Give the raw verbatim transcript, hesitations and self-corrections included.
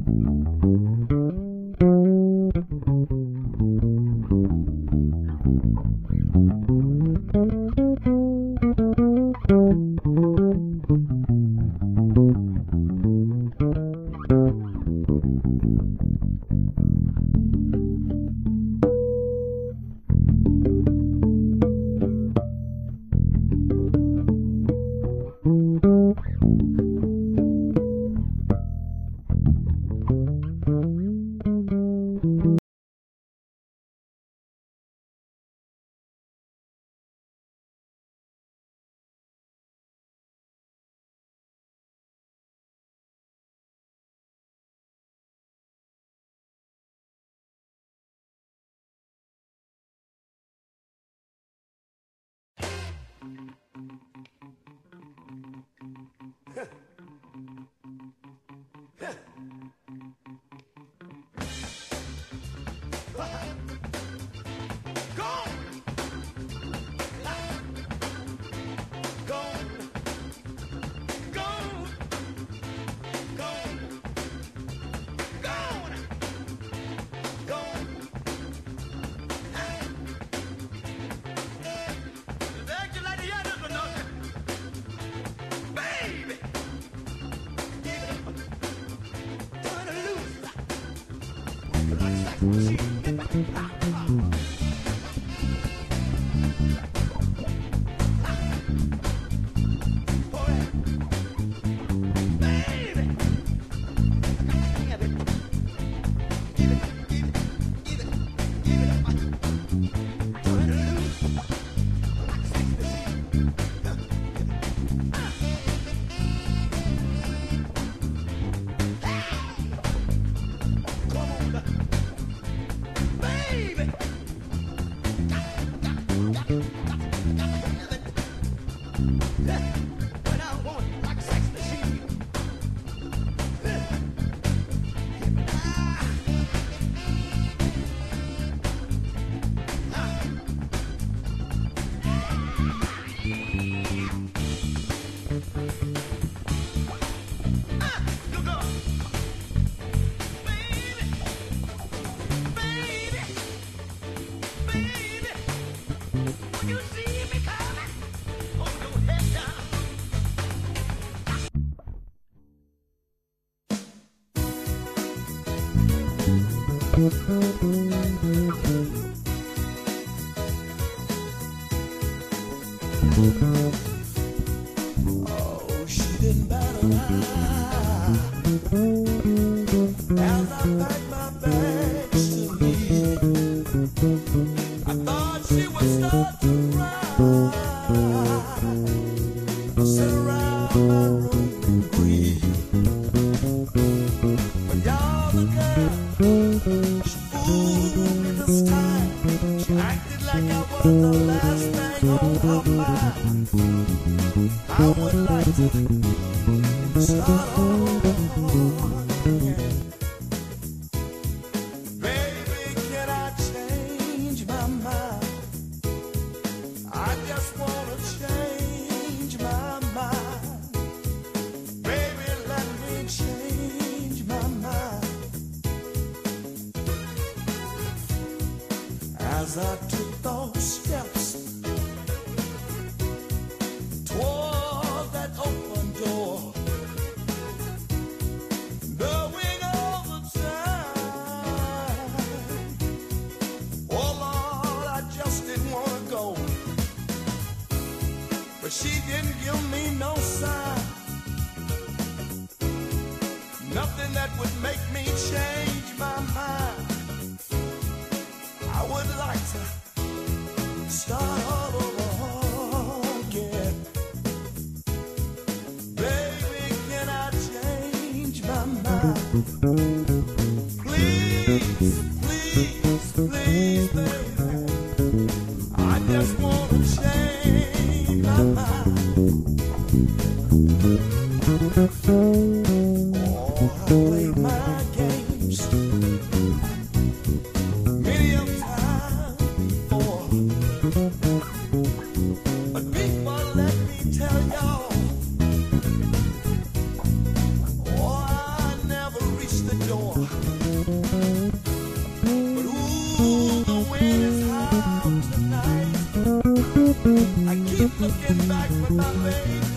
Oh, she didn't bat an eye as I packed my bags to leave. I thought she would start to cry, sit around my room and grieve. But y'all, the girl, she fooled me this time. She acted like I was the last thing on her mind. I would like to start over again. Baby, can I change my mind? I just wanna change my mind. Baby, let me change my mind. As I took those steps toward that open door, knowing all the time, oh Lord, I just didn't want to go. But she didn't give me no sign, nothing that would make me change my mind. I would like to start all over again. Baby, can I change my mind? Please, please, please, baby, I just want to change my mind. Oh, I played my games many a time before, but people, let me tell y'all, oh, I never reached the door. my lady.